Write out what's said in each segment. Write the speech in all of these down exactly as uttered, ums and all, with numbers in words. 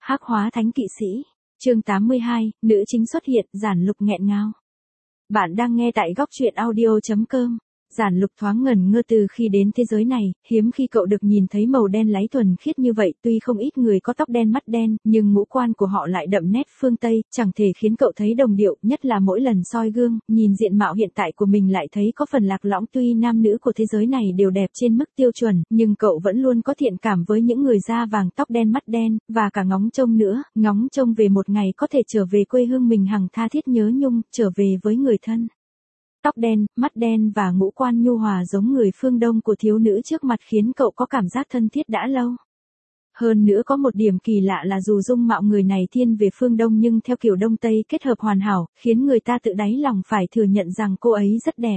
Hắc hóa thánh kỵ sĩ. Chương tám mươi hai, nữ chính xuất hiện, Giản Lục nghẹn ngào. Bạn đang nghe tại góc truyện audio chấm com. Giản Lục thoáng ngẩn ngơ từ khi đến thế giới này, hiếm khi cậu được nhìn thấy màu đen láy thuần khiết như vậy, tuy không ít người có tóc đen mắt đen, nhưng ngũ quan của họ lại đậm nét phương Tây, chẳng thể khiến cậu thấy đồng điệu, nhất là mỗi lần soi gương, nhìn diện mạo hiện tại của mình lại thấy có phần lạc lõng. Tuy nam nữ của thế giới này đều đẹp trên mức tiêu chuẩn, nhưng cậu vẫn luôn có thiện cảm với những người da vàng tóc đen mắt đen, và cả ngóng trông nữa, ngóng trông về một ngày có thể trở về quê hương mình hằng tha thiết nhớ nhung, trở về với người thân. Tóc đen, mắt đen và ngũ quan nhu hòa giống người phương Đông của thiếu nữ trước mặt khiến cậu có cảm giác thân thiết đã lâu. Hơn nữa có một điểm kỳ lạ là dù dung mạo người này thiên về phương Đông nhưng theo kiểu Đông Tây kết hợp hoàn hảo, khiến người ta tự đáy lòng phải thừa nhận rằng cô ấy rất đẹp.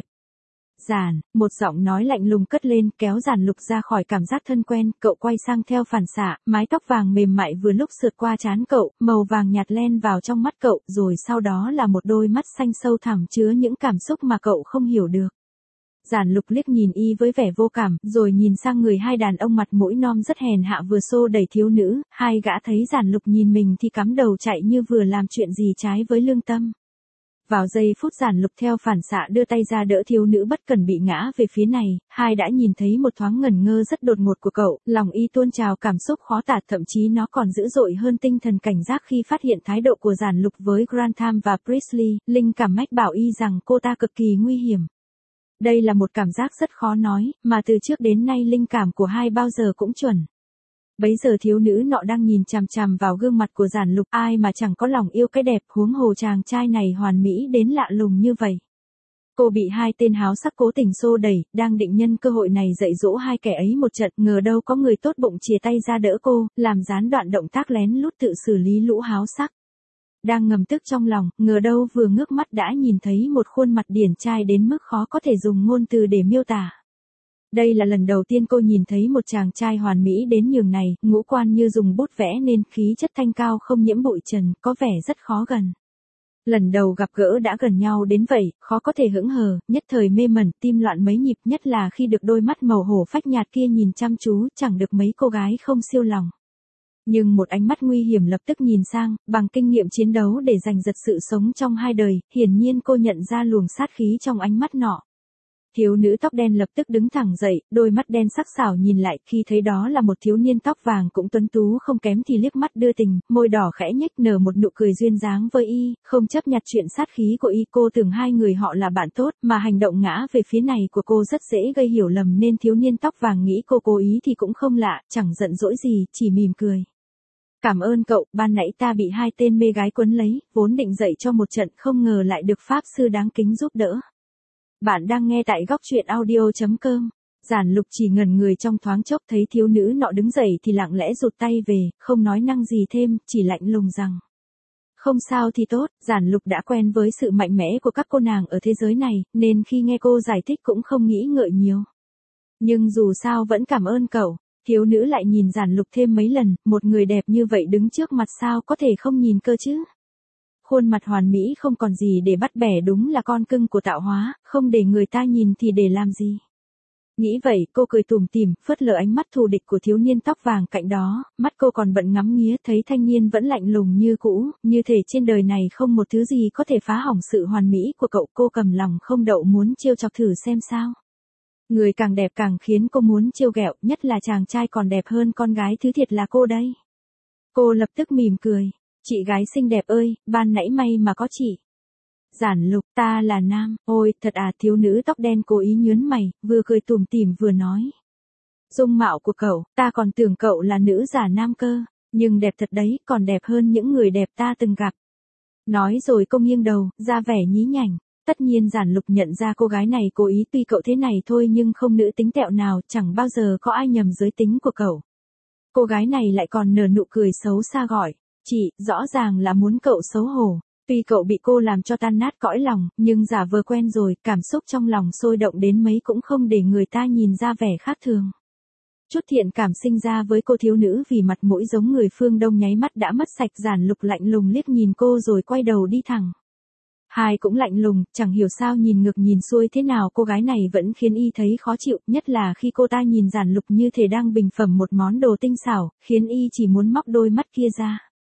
Giản, một giọng nói lạnh lùng cất lên, kéo Giản Lục ra khỏi cảm giác thân quen, cậu quay sang theo phản xạ, mái tóc vàng mềm mại vừa lúc sượt qua trán cậu, màu vàng nhạt len vào trong mắt cậu, rồi sau đó là một đôi mắt xanh sâu thẳm chứa những cảm xúc mà cậu không hiểu được. Giản Lục liếc nhìn y với vẻ vô cảm, rồi nhìn sang người hai đàn ông mặt mũi nom rất hèn hạ vừa xô đẩy thiếu nữ, hai gã thấy Giản Lục nhìn mình thì cắm đầu chạy như vừa làm chuyện gì trái với lương tâm. Vào giây phút Giản Lục theo phản xạ đưa tay ra đỡ thiếu nữ bất cần bị ngã về phía này, hai đã nhìn thấy một thoáng ngẩn ngơ rất đột ngột của cậu, lòng y tuôn trào cảm xúc khó tả, thậm chí nó còn dữ dội hơn tinh thần cảnh giác khi phát hiện thái độ của Giản Lục với Grantham và Priestley, linh cảm mách bảo y rằng cô ta cực kỳ nguy hiểm. Đây là một cảm giác rất khó nói, mà từ trước đến nay linh cảm của hai bao giờ cũng chuẩn. Bấy giờ thiếu nữ nọ đang nhìn chằm chằm vào gương mặt của Giản Lục, ai mà chẳng có lòng yêu cái đẹp, huống hồ chàng trai này hoàn mỹ đến lạ lùng như vậy. Cô bị hai tên háo sắc cố tình xô đẩy, đang định nhân cơ hội này dạy dỗ hai kẻ ấy một trận, ngờ đâu có người tốt bụng chìa tay ra đỡ cô, làm gián đoạn động tác lén lút tự xử lý lũ háo sắc. Đang ngầm tức trong lòng, ngờ đâu vừa ngước mắt đã nhìn thấy một khuôn mặt điển trai đến mức khó có thể dùng ngôn từ để miêu tả. Đây là lần đầu tiên cô nhìn thấy một chàng trai hoàn mỹ đến nhường này, ngũ quan như dùng bút vẽ nên khí chất thanh cao không nhiễm bụi trần, có vẻ rất khó gần. Lần đầu gặp gỡ đã gần nhau đến vậy, khó có thể hững hờ, nhất thời mê mẩn, tim loạn mấy nhịp, nhất là khi được đôi mắt màu hổ phách nhạt kia nhìn chăm chú, chẳng được mấy cô gái không siêu lòng. Nhưng một ánh mắt nguy hiểm lập tức nhìn sang, bằng kinh nghiệm chiến đấu để giành giật sự sống trong hai đời, hiển nhiên cô nhận ra luồng sát khí trong ánh mắt nọ. Thiếu nữ tóc đen lập tức đứng thẳng dậy, đôi mắt đen sắc sảo nhìn lại, khi thấy đó là một thiếu niên tóc vàng cũng tuấn tú không kém thì liếc mắt đưa tình, môi đỏ khẽ nhếch nở một nụ cười duyên dáng với y, không chấp nhặt chuyện sát khí của y. Cô tưởng hai người họ là bạn tốt, mà hành động ngã về phía này của cô rất dễ gây hiểu lầm nên thiếu niên tóc vàng nghĩ cô cố ý thì cũng không lạ, chẳng giận dỗi gì, chỉ mỉm cười. Cảm ơn cậu, ban nãy ta bị hai tên mê gái quấn lấy, vốn định dạy cho một trận không ngờ lại được pháp sư đáng kính giúp đỡ. Bạn đang nghe tại góc truyện audio chấm com. Giản Lục chỉ ngẩn người trong thoáng chốc, thấy thiếu nữ nọ đứng dậy thì lặng lẽ rụt tay về, không nói năng gì thêm, chỉ lạnh lùng rằng. Không sao thì tốt, Giản Lục đã quen với sự mạnh mẽ của các cô nàng ở thế giới này, nên khi nghe cô giải thích cũng không nghĩ ngợi nhiều. Nhưng dù sao vẫn cảm ơn cậu. Thiếu nữ lại nhìn Giản Lục thêm mấy lần, một người đẹp như vậy đứng trước mặt sao có thể không nhìn cơ chứ. Khuôn mặt hoàn mỹ không còn gì để bắt bẻ, đúng là con cưng của tạo hóa, không để người ta nhìn thì để làm gì. Nghĩ vậy cô cười tủm tỉm, phớt lờ ánh mắt thù địch của thiếu niên tóc vàng cạnh đó, mắt cô còn bận ngắm nghía, thấy thanh niên vẫn lạnh lùng như cũ, như thể trên đời này không một thứ gì có thể phá hỏng sự hoàn mỹ của cậu. Cô cầm lòng không đậu muốn trêu chọc thử xem sao. Người càng đẹp càng khiến cô muốn trêu ghẹo, nhất là chàng trai còn đẹp hơn con gái thứ thiệt là cô đây. Cô lập tức mỉm cười. Chị gái xinh đẹp ơi, ban nãy may mà có chị. Giản Lục, ta là nam, ôi, thật à. Thiếu nữ tóc đen cố ý nhớn mày, vừa cười tủm tỉm vừa nói. Dung mạo của cậu, ta còn tưởng cậu là nữ giả nam cơ, nhưng đẹp thật đấy, còn đẹp hơn những người đẹp ta từng gặp. Nói rồi cô nghiêng đầu, ra vẻ nhí nhảnh. Tất nhiên Giản Lục nhận ra cô gái này cố ý, tuy cậu thế này thôi nhưng không nữ tính tẹo nào, chẳng bao giờ có ai nhầm giới tính của cậu. Cô gái này lại còn nở nụ cười xấu xa gọi. Chị, rõ ràng là muốn cậu xấu hổ. Tuy cậu bị cô làm cho tan nát cõi lòng, nhưng giả vờ quen rồi, cảm xúc trong lòng sôi động đến mấy cũng không để người ta nhìn ra vẻ khác thường. Chút thiện cảm sinh ra với cô thiếu nữ vì mặt mũi giống người phương Đông nháy mắt đã mất sạch. Giản Lục lạnh lùng liếc nhìn cô rồi quay đầu đi thẳng. Hai cũng lạnh lùng, chẳng hiểu sao nhìn ngược nhìn xuôi thế nào cô gái này vẫn khiến y thấy khó chịu, nhất là khi cô ta nhìn Giản Lục như thể đang bình phẩm một món đồ tinh xảo, khiến y chỉ muốn móc đôi mắt kia ra.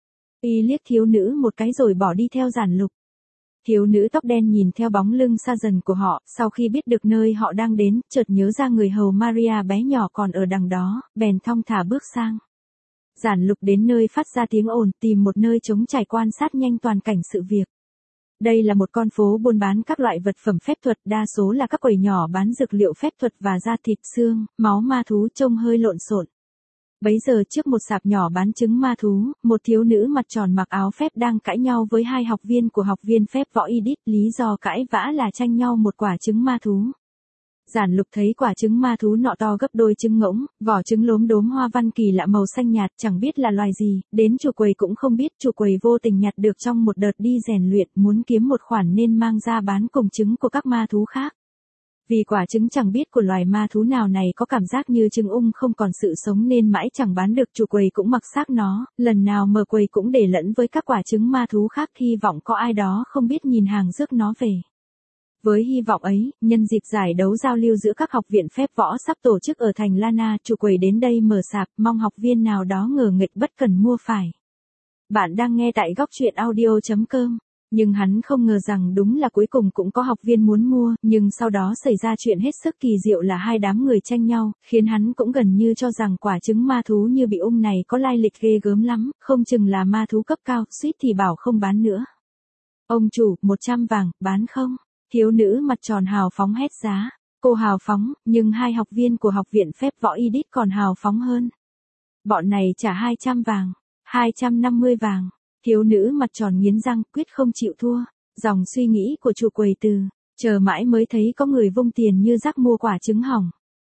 Y liếc thiếu nữ một cái rồi bỏ đi theo Giản Lục. Thiếu nữ tóc đen nhìn theo bóng lưng xa dần của họ, sau khi biết được nơi họ đang đến, chợt nhớ ra người hầu Maria bé nhỏ còn ở đằng đó, bèn thong thả bước sang. Giản Lục đến nơi phát ra tiếng ồn, tìm một nơi trống trải quan sát nhanh toàn cảnh sự việc. Đây là một con phố buôn bán các loại vật phẩm phép thuật, đa số là các quầy nhỏ bán dược liệu phép thuật và da thịt xương, máu ma thú trông hơi lộn xộn. Bấy giờ trước một sạp nhỏ bán trứng ma thú, một thiếu nữ mặt tròn mặc áo phép đang cãi nhau với hai học viên của học viên phép võ Edith, lý do cãi vã là tranh nhau một quả trứng ma thú. Giản Lục thấy quả trứng ma thú nọ to gấp đôi trứng ngỗng, vỏ trứng lốm đốm hoa văn kỳ lạ màu xanh nhạt, chẳng biết là loài gì, đến chủ quầy cũng không biết, chủ quầy vô tình nhặt được trong một đợt đi rèn luyện, muốn kiếm một khoản nên mang ra bán cùng trứng của các ma thú khác. Vì quả trứng chẳng biết của loài ma thú nào này có cảm giác như trứng ung không còn sự sống nên mãi chẳng bán được, chủ quầy cũng mặc xác nó, lần nào mở quầy cũng để lẫn với các quả trứng ma thú khác, hy vọng có ai đó không biết nhìn hàng rước nó về. Với hy vọng ấy, nhân dịp giải đấu giao lưu giữa các học viện phép võ sắp tổ chức ở thành Lana, chủ quầy đến đây mở sạp, mong học viên nào đó ngờ nghịch bất cần mua phải. Bạn đang nghe tại góc truyện audio chấm com. Nhưng hắn không ngờ rằng đúng là cuối cùng cũng có học viên muốn mua, nhưng sau đó xảy ra chuyện hết sức kỳ diệu là hai đám người tranh nhau, khiến hắn cũng gần như cho rằng quả trứng ma thú như bị ung này có lai lịch ghê gớm lắm, không chừng là ma thú cấp cao, suýt thì bảo không bán nữa. Ông chủ, một trăm vàng, bán không? Thiếu nữ mặt tròn hào phóng hét giá. Cô hào phóng, nhưng hai học viên của học viện phép võ Edith còn hào phóng hơn. Bọn này trả hai trăm vàng, hai trăm năm mươi vàng. Thiếu nữ mặt tròn nghiến răng, quyết không chịu thua. Dòng suy nghĩ của chủ quầy từ, chờ mãi mới thấy có người vung tiền như rác mua quả trứng hỏng.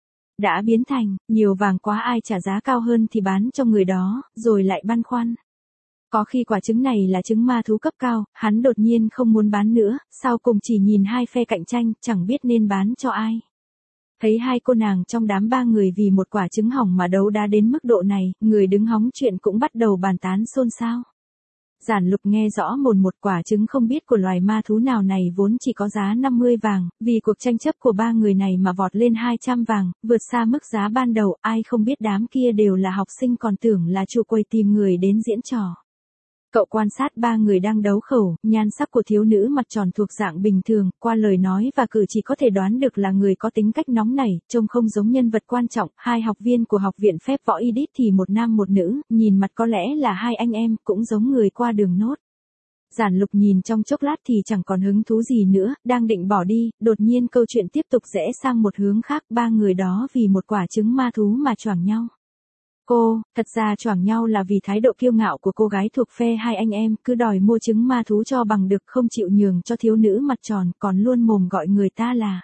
Đã biến thành, nhiều vàng quá ai trả giá cao hơn thì bán cho người đó, rồi lại băn khoăn. Có khi quả trứng này là trứng ma thú cấp cao, hắn đột nhiên không muốn bán nữa, sau cùng chỉ nhìn hai phe cạnh tranh, chẳng biết nên bán cho ai. Thấy hai cô nàng trong đám ba người vì một quả trứng hỏng mà đấu đá đến mức độ này, người đứng hóng chuyện cũng bắt đầu bàn tán xôn xao. Giản Lục nghe rõ mồn một quả trứng không biết của loài ma thú nào này vốn chỉ có giá năm mươi vàng, vì cuộc tranh chấp của ba người này mà vọt lên hai trăm vàng, vượt xa mức giá ban đầu, ai không biết đám kia đều là học sinh còn tưởng là chủ quầy tìm người đến diễn trò. Cậu quan sát ba người đang đấu khẩu, nhan sắc của thiếu nữ mặt tròn thuộc dạng bình thường, qua lời nói và cử chỉ có thể đoán được là người có tính cách nóng nảy, trông không giống nhân vật quan trọng. Hai học viên của học viện phép võ Edith thì một nam một nữ, nhìn mặt có lẽ là hai anh em, cũng giống người qua đường nốt. Giản Lục nhìn trong chốc lát thì chẳng còn hứng thú gì nữa, đang định bỏ đi, đột nhiên câu chuyện tiếp tục rẽ sang một hướng khác, ba người đó vì một quả trứng ma thú mà choảng nhau. Cô, thật ra choảng nhau là vì thái độ kiêu ngạo của cô gái thuộc phe hai anh em, cứ đòi mua trứng ma thú cho bằng được, không chịu nhường cho thiếu nữ mặt tròn, còn luôn mồm gọi người ta là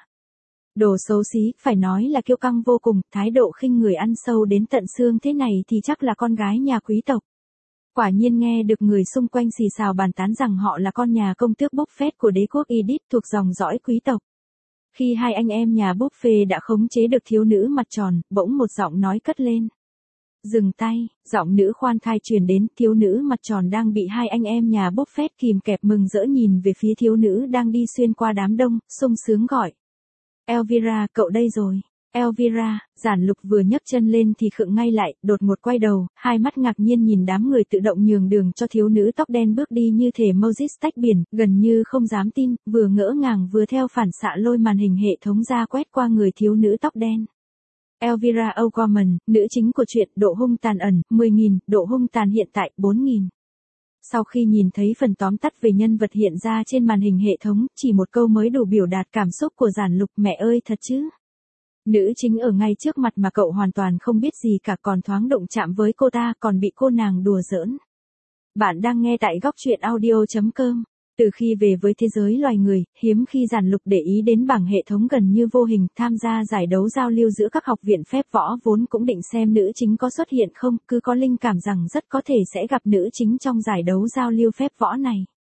đồ xấu xí, phải nói là kiêu căng vô cùng, thái độ khinh người ăn sâu đến tận xương thế này thì chắc là con gái nhà quý tộc. Quả nhiên nghe được người xung quanh xì xào bàn tán rằng họ là con nhà công tước Buffet của đế quốc Edith thuộc dòng dõi quý tộc. Khi hai anh em nhà Buffet đã khống chế được thiếu nữ mặt tròn, bỗng một giọng nói cất lên. Dừng tay, giọng nữ khoan thai truyền đến, thiếu nữ mặt tròn đang bị hai anh em nhà Buffet kìm kẹp mừng rỡ nhìn về phía thiếu nữ đang đi xuyên qua đám đông, sung sướng gọi. Elvira, cậu đây rồi. Elvira, Giản Lục vừa nhấc chân lên thì khựng ngay lại, đột ngột quay đầu, hai mắt ngạc nhiên nhìn đám người tự động nhường đường cho thiếu nữ tóc đen bước đi như thể Moses tách biển, gần như không dám tin, vừa ngỡ ngàng vừa theo phản xạ lôi màn hình hệ thống ra quét qua người thiếu nữ tóc đen. Elvira O'Gorman, nữ chính của truyện, độ hung tàn ẩn, mười nghìn, độ hung tàn hiện tại, bốn nghìn. Sau khi nhìn thấy phần tóm tắt về nhân vật hiện ra trên màn hình hệ thống, chỉ một câu mới đủ biểu đạt cảm xúc của Giản Lục, mẹ ơi thật chứ. Nữ chính ở ngay trước mặt mà cậu hoàn toàn không biết gì cả, còn thoáng động chạm với cô ta, còn bị cô nàng đùa giỡn. Bạn đang nghe tại góc truyện audio chấm com. Từ khi về với thế giới loài người, hiếm khi Giản Lục để ý đến bảng hệ thống gần như vô hình, tham gia giải đấu giao lưu giữa các học viện phép võ vốn cũng định xem nữ chính có xuất hiện không, cứ có linh cảm rằng rất có thể sẽ gặp nữ chính trong giải đấu giao lưu phép võ này.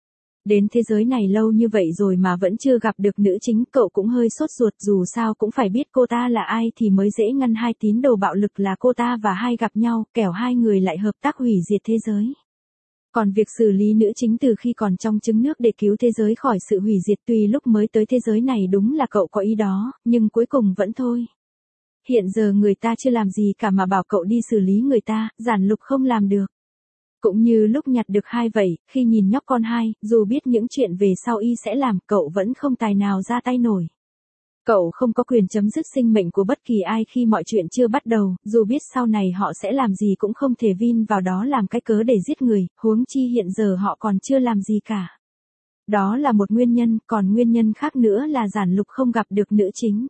Đến thế giới này lâu như vậy rồi mà vẫn chưa gặp được nữ chính, cậu cũng hơi sốt ruột, dù sao cũng phải biết cô ta là ai thì mới dễ ngăn hai tín đồ bạo lực là cô ta và hai gặp nhau, kẻo hai người lại hợp tác hủy diệt thế giới. Còn việc xử lý nữ chính từ khi còn trong trứng nước để cứu thế giới khỏi sự hủy diệt, tuy lúc mới tới thế giới này đúng là cậu có ý đó, nhưng cuối cùng vẫn thôi. Hiện giờ người ta chưa làm gì cả mà bảo cậu đi xử lý người ta, Giản Lục không làm được. Cũng như lúc nhặt được hai vậy, khi nhìn nhóc con hai, dù biết những chuyện về sau y sẽ làm, cậu vẫn không tài nào ra tay nổi. Cậu không có quyền chấm dứt sinh mệnh của bất kỳ ai khi mọi chuyện chưa bắt đầu, dù biết sau này họ sẽ làm gì cũng không thể vin vào đó làm cái cớ để giết người, huống chi hiện giờ họ còn chưa làm gì cả. Đó là một nguyên nhân, còn nguyên nhân khác nữa là Giản Lục không gặp được nữ chính.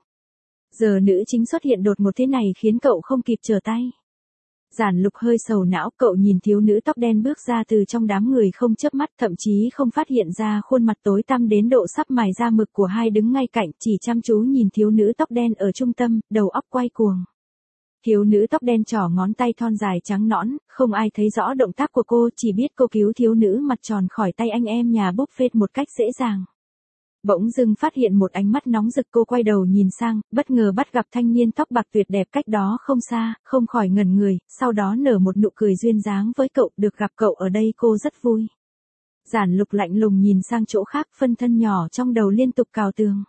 Giờ nữ chính xuất hiện đột ngột thế này khiến cậu không kịp trở tay. Giản Lục hơi sầu não, cậu nhìn thiếu nữ tóc đen bước ra từ trong đám người không chớp mắt, thậm chí không phát hiện ra khuôn mặt tối tăm đến độ sắp mài ra mực của hai đứng ngay cạnh, chỉ chăm chú nhìn thiếu nữ tóc đen ở trung tâm, đầu óc quay cuồng. Thiếu nữ tóc đen trỏ ngón tay thon dài trắng nõn, không ai thấy rõ động tác của cô, chỉ biết cô cứu thiếu nữ mặt tròn khỏi tay anh em nhà Buffett một cách dễ dàng. Bỗng dưng phát hiện một ánh mắt nóng rực, cô quay đầu nhìn sang, bất ngờ bắt gặp thanh niên tóc bạc tuyệt đẹp cách đó không xa, không khỏi ngẩn người, sau đó nở một nụ cười duyên dáng với cậu, được gặp cậu ở đây cô rất vui. Giản Lục lạnh lùng nhìn sang chỗ khác, phân thân nhỏ trong đầu liên tục cào tường.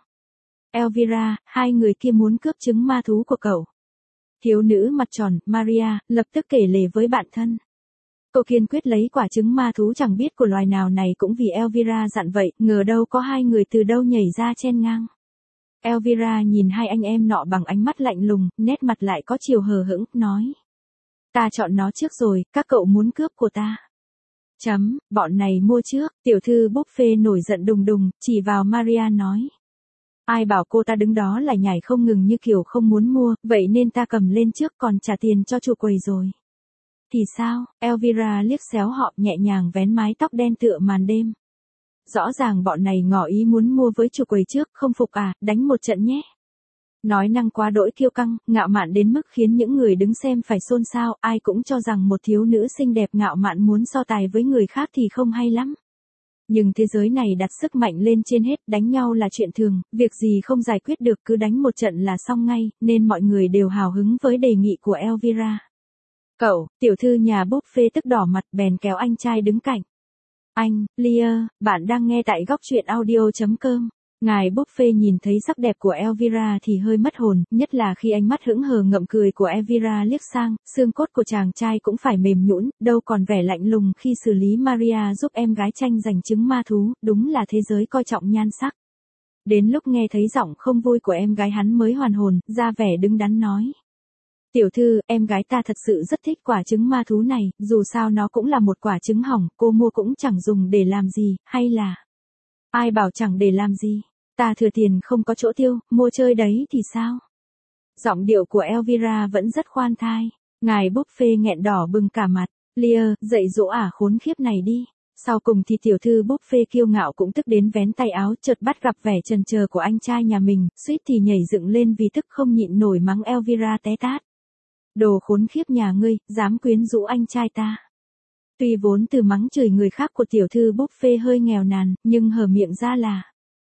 Elvira, hai người kia muốn cướp trứng ma thú của cậu. Thiếu nữ mặt tròn, Maria, lập tức kể lể với bạn thân. Cô kiên quyết lấy quả trứng ma thú chẳng biết của loài nào này cũng vì Elvira dặn vậy, ngờ đâu có hai người từ đâu nhảy ra chen ngang. Elvira nhìn hai anh em nọ bằng ánh mắt lạnh lùng, nét mặt lại có chiều hờ hững, nói. Ta chọn nó trước rồi, các cậu muốn cướp của ta. Chấm, bọn này mua trước, tiểu thư Buffet nổi giận đùng đùng, chỉ vào Maria nói. Ai bảo cô ta đứng đó lại nhảy không ngừng như kiểu không muốn mua, vậy nên ta cầm lên trước còn trả tiền cho chủ quầy rồi. Thì sao? Elvira liếc xéo họ, nhẹ nhàng vén mái tóc đen tựa màn đêm. Rõ ràng bọn này ngỏ ý muốn mua với chủ quầy trước, không phục à, đánh một trận nhé. Nói năng quá đỗi kiêu căng, ngạo mạn đến mức khiến những người đứng xem phải xôn xao, ai cũng cho rằng một thiếu nữ xinh đẹp ngạo mạn muốn so tài với người khác thì không hay lắm. Nhưng thế giới này đặt sức mạnh lên trên hết, đánh nhau là chuyện thường, việc gì không giải quyết được cứ đánh một trận là xong ngay, nên mọi người đều hào hứng với đề nghị của Elvira. Cậu, tiểu thư nhà Buffet tức đỏ mặt bèn kéo anh trai đứng cạnh. Anh, Lear, bạn đang nghe tại góc truyện audio chấm com. Ngài Buffet nhìn thấy sắc đẹp của Elvira thì hơi mất hồn, nhất là khi ánh mắt hững hờ ngậm cười của Elvira liếc sang, xương cốt của chàng trai cũng phải mềm nhũn, đâu còn vẻ lạnh lùng khi xử lý Maria giúp em gái tranh giành trứng ma thú, đúng là thế giới coi trọng nhan sắc. Đến lúc nghe thấy giọng không vui của em gái hắn mới hoàn hồn, ra vẻ đứng đắn nói. Tiểu thư, em gái ta thật sự rất thích quả trứng ma thú này, dù sao nó cũng là một quả trứng hỏng, cô mua cũng chẳng dùng để làm gì, hay là... Ai bảo chẳng để làm gì, ta thừa tiền không có chỗ tiêu, mua chơi đấy thì sao? Giọng điệu của Elvira vẫn rất khoan thai, ngài Buffet nghẹn đỏ bừng cả mặt, Lear, dạy dỗ ả khốn khiếp này đi. Sau cùng thì tiểu thư Buffet kiêu ngạo cũng tức đến vén tay áo, chợt bắt gặp vẻ chần chờ của anh trai nhà mình, suýt thì nhảy dựng lên vì tức không nhịn nổi mắng Elvira té tát. Đồ khốn khiếp nhà ngươi, dám quyến rũ anh trai ta. Tuy vốn từ mắng chửi người khác của tiểu thư Buffet hơi nghèo nàn, nhưng hở miệng ra là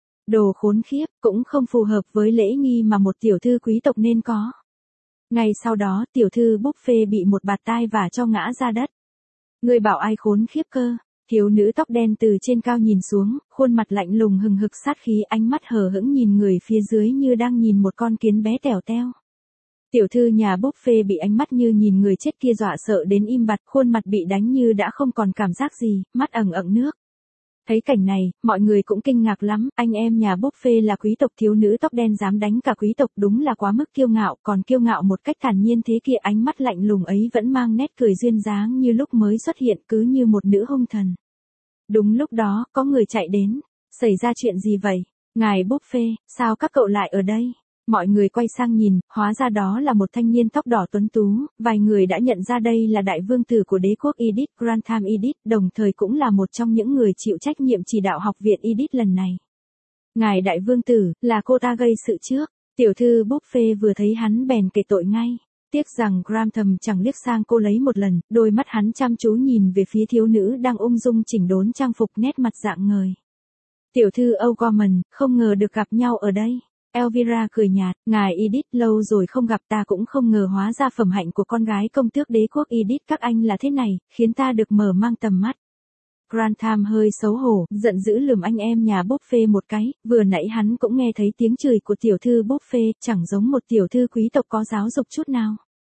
đồ khốn khiếp, cũng không phù hợp với lễ nghi mà một tiểu thư quý tộc nên có. Ngay sau đó, tiểu thư Buffet bị một bạt tai vả cho ngã ra đất. Ngươi bảo ai khốn khiếp cơ? Thiếu nữ tóc đen từ trên cao nhìn xuống, khuôn mặt lạnh lùng hừng hực sát khí, ánh mắt hờ hững nhìn người phía dưới như đang nhìn một con kiến bé tèo teo. Tiểu thư nhà Buffet bị ánh mắt như nhìn người chết kia dọa sợ đến im bặt, khuôn mặt bị đánh như đã không còn cảm giác gì, mắt ẩn ẩn nước. Thấy cảnh này, mọi người cũng kinh ngạc lắm, anh em nhà Buffet là quý tộc, thiếu nữ tóc đen dám đánh cả quý tộc, đúng là quá mức kiêu ngạo, còn kiêu ngạo một cách thản nhiên thế kia, ánh mắt lạnh lùng ấy vẫn mang nét cười duyên dáng như lúc mới xuất hiện, cứ như một nữ hung thần. Đúng lúc đó, có người chạy đến. Xảy ra chuyện gì vậy? Ngài Buffet, sao các cậu lại ở đây? Mọi người quay sang nhìn, hóa ra đó là một thanh niên tóc đỏ tuấn tú, vài người đã nhận ra đây là đại vương tử của đế quốc Edith, Grantham Edith, đồng thời cũng là một trong những người chịu trách nhiệm chỉ đạo học viện Edith lần này. Ngài đại vương tử, là cô ta gây sự trước, tiểu thư Buffet vừa thấy hắn bèn kể tội ngay. Tiếc rằng Grantham chẳng liếc sang cô lấy một lần, đôi mắt hắn chăm chú nhìn về phía thiếu nữ đang ung dung chỉnh đốn trang phục, nét mặt rạng ngời. Tiểu thư O'Gorman, không ngờ được gặp nhau ở đây. Elvira cười nhạt, ngài Edith, lâu rồi không gặp, ta cũng không ngờ hóa ra phẩm hạnh của con gái công tước đế quốc Edith các anh là thế này, khiến ta được mở mang tầm mắt. Grantham hơi xấu hổ, giận dữ lườm anh em nhà Buffet một cái, vừa nãy hắn cũng nghe thấy tiếng chửi của tiểu thư Buffet, chẳng giống một tiểu thư quý tộc có giáo dục chút nào.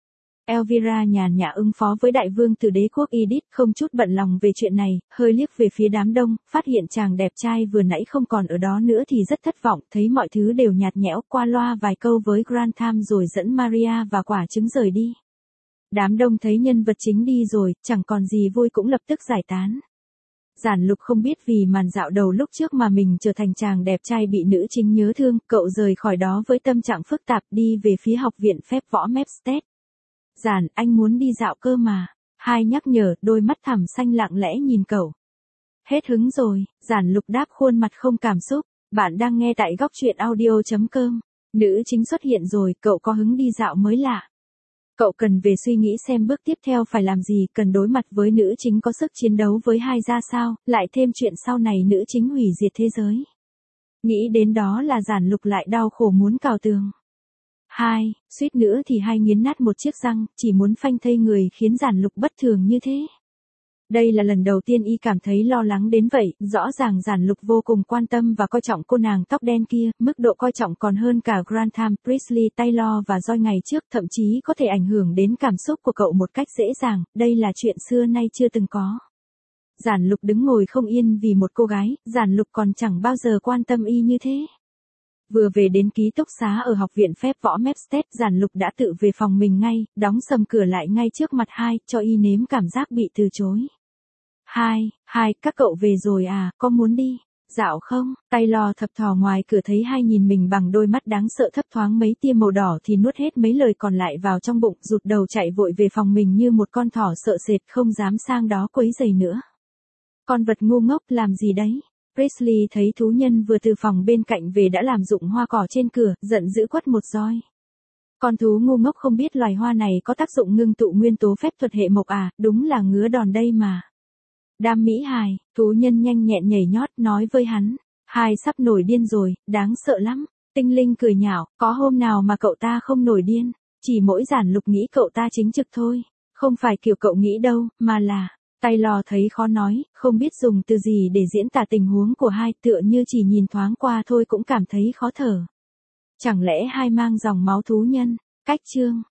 Elvira nhàn nhã ứng phó với đại vương từ đế quốc Idit, không chút bận lòng về chuyện này, hơi liếc về phía đám đông, phát hiện chàng đẹp trai vừa nãy không còn ở đó nữa thì rất thất vọng, thấy mọi thứ đều nhạt nhẽo, qua loa vài câu với Grantham rồi dẫn Maria và quả trứng rời đi. Đám đông thấy nhân vật chính đi rồi, chẳng còn gì vui cũng lập tức giải tán. Giản Lục không biết vì màn dạo đầu lúc trước mà mình trở thành chàng đẹp trai bị nữ chính nhớ thương, cậu rời khỏi đó với tâm trạng phức tạp đi về phía học viện phép võ Mepstead. Giản, anh muốn đi dạo cơ mà. Hai nhắc nhở, đôi mắt thẳm xanh lặng lẽ nhìn cậu. Hết hứng rồi, Giản Lục đáp khuôn mặt không cảm xúc. Bạn đang nghe tại góc truyện audio chấm com. Nữ chính xuất hiện rồi, cậu có hứng đi dạo mới lạ. Cậu cần về suy nghĩ xem bước tiếp theo phải làm gì, cần đối mặt với nữ chính có sức chiến đấu với hai ra sao, lại thêm chuyện sau này nữ chính hủy diệt thế giới. Nghĩ đến đó là Giản Lục lại đau khổ muốn cào tường. Hai, suýt nữa thì hai nghiến nát một chiếc răng, chỉ muốn phanh thây người khiến Giản Lục bất thường như thế. Đây là lần đầu tiên y cảm thấy lo lắng đến vậy, rõ ràng Giản Lục vô cùng quan tâm và coi trọng cô nàng tóc đen kia, mức độ coi trọng còn hơn cả Grantham, Priestley, Taylor và Joy ngày trước, thậm chí có thể ảnh hưởng đến cảm xúc của cậu một cách dễ dàng, đây là chuyện xưa nay chưa từng có. Giản Lục đứng ngồi không yên vì một cô gái, Giản Lục còn chẳng bao giờ quan tâm y như thế. Vừa về đến ký túc xá ở học viện phép võ Mepstead, Giản Lục đã tự về phòng mình ngay, đóng sầm cửa lại ngay trước mặt hai, cho y nếm cảm giác bị từ chối. Hai, hai, các cậu về rồi à, có muốn đi dạo không? Taylor thập thò ngoài cửa thấy hai nhìn mình bằng đôi mắt đáng sợ thấp thoáng mấy tia màu đỏ thì nuốt hết mấy lời còn lại vào trong bụng, rụt đầu chạy vội về phòng mình như một con thỏ sợ sệt không dám sang đó quấy rầy nữa. Con vật ngu ngốc làm gì đấy? Priestley thấy thú nhân vừa từ phòng bên cạnh về đã làm rụng hoa cỏ trên cửa, giận dữ quất một roi. Con thú ngu ngốc không biết loài hoa này có tác dụng ngưng tụ nguyên tố phép thuật hệ mộc à, đúng là ngứa đòn đây mà. Đam mỹ hài, thú nhân nhanh nhẹn nhảy nhót nói với hắn. Hai sắp nổi điên rồi, đáng sợ lắm. Tinh linh cười nhạo, có hôm nào mà cậu ta không nổi điên. Chỉ mỗi Giản Lục nghĩ cậu ta chính trực thôi. Không phải kiểu cậu nghĩ đâu, mà là... Taylor thấy khó nói, không biết dùng từ gì để diễn tả tình huống của hai, tựa như chỉ nhìn thoáng qua thôi cũng cảm thấy khó thở. Chẳng lẽ hai mang dòng máu thú nhân? Cách chương.